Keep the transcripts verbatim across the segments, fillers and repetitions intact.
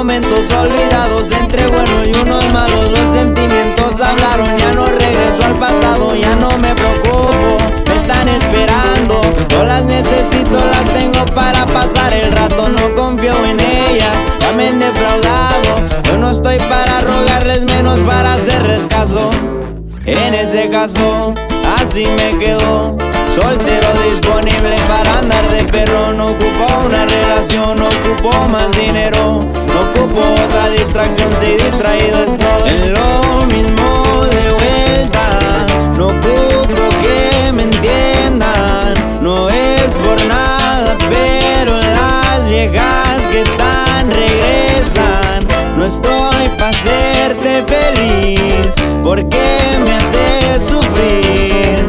momentos olvidados, entre buenos y unos malos, los sentimientos hablaron. Ya no regreso al pasado, ya no me preocupo. Me están esperando, no las necesito, las tengo para pasar el rato. No confío en ellas, ya me han defraudado. Yo no estoy para rogarles, menos para hacerles caso. En ese caso, así me quedo, soltero disponible para andar de perro. No ocupo una relación, no ocupo más dinero, no ocupo otra distracción, si distraído estoy. En lo mismo de vuelta, no ocupo que me entiendan. No es por nada, pero las viejas que están regresan. No estoy pa' hacerte feliz, porque me hace sufrir.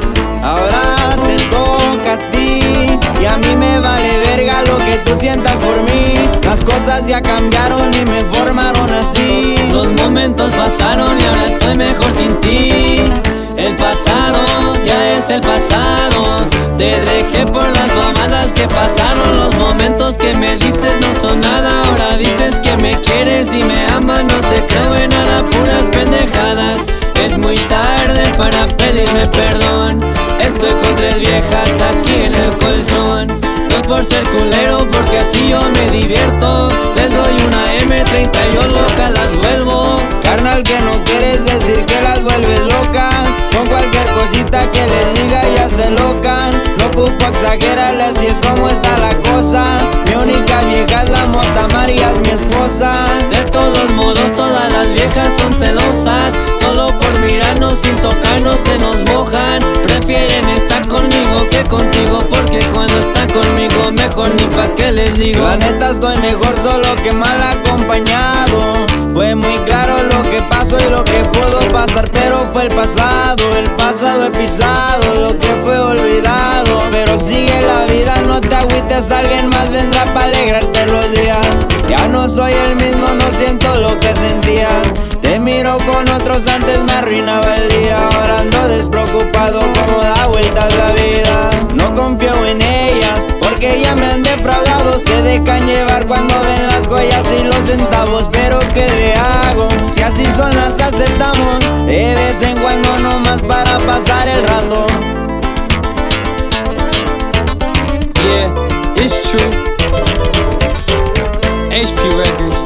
Ahora te toca a ti, y a mí me vale verga lo que tú sientas por mí. Las cosas ya cambiaron y me formaron así. Los momentos pasaron y ahora estoy mejor sin ti. El pasado ya es el pasado. Te dejé por las mamadas que pasaron. Los momentos que me diste no son nada. Ahora dices que me quieres y me amas. No te creo en nada, puras pendejadas. Es muy tarde para pedirme perdón. Estoy con tres viejas aquí en el colchón. No es por ser culero, porque así yo me divierto. Les doy una eme treinta y yo loca las vuelvo. Carnal, que no quieres decir que las vuelves locas. Con cualquier cosita que les diga ya se locan. No ocupo exagerarle, así es como está la cosa. Mi única vieja es la mota, María es mi esposa. De todos modos todas las viejas son celosas. Solo por mirarnos sin tocarnos se nos mojan. Prefieren estar conmigo que contigo, porque cuando están conmigo mejor ni pa' qué les digo. La neta estoy mejor solo que mal acompañado. Fue muy claro lo que pasó y lo que pudo pasar, pero fue el pasado. El pasado he pisado, lo que fue olvidado. Pero sigue la vida, no te agüites, alguien más vendrá para alegrarte los días. Ya no soy el mismo, no siento lo que sentía. Te miro con otros, antes me arruinaba el día. Ahora ando despreocupado, como da vueltas la vida. No confío en ellas, porque ya me han defraudado. Se dejan llevar cuando ven las joyas y los centavos. Pero ¿qué le hago? Si así son las aceptamos, de vez en cuando nomás para pasar el rato. Yeah, it's true. H P Records.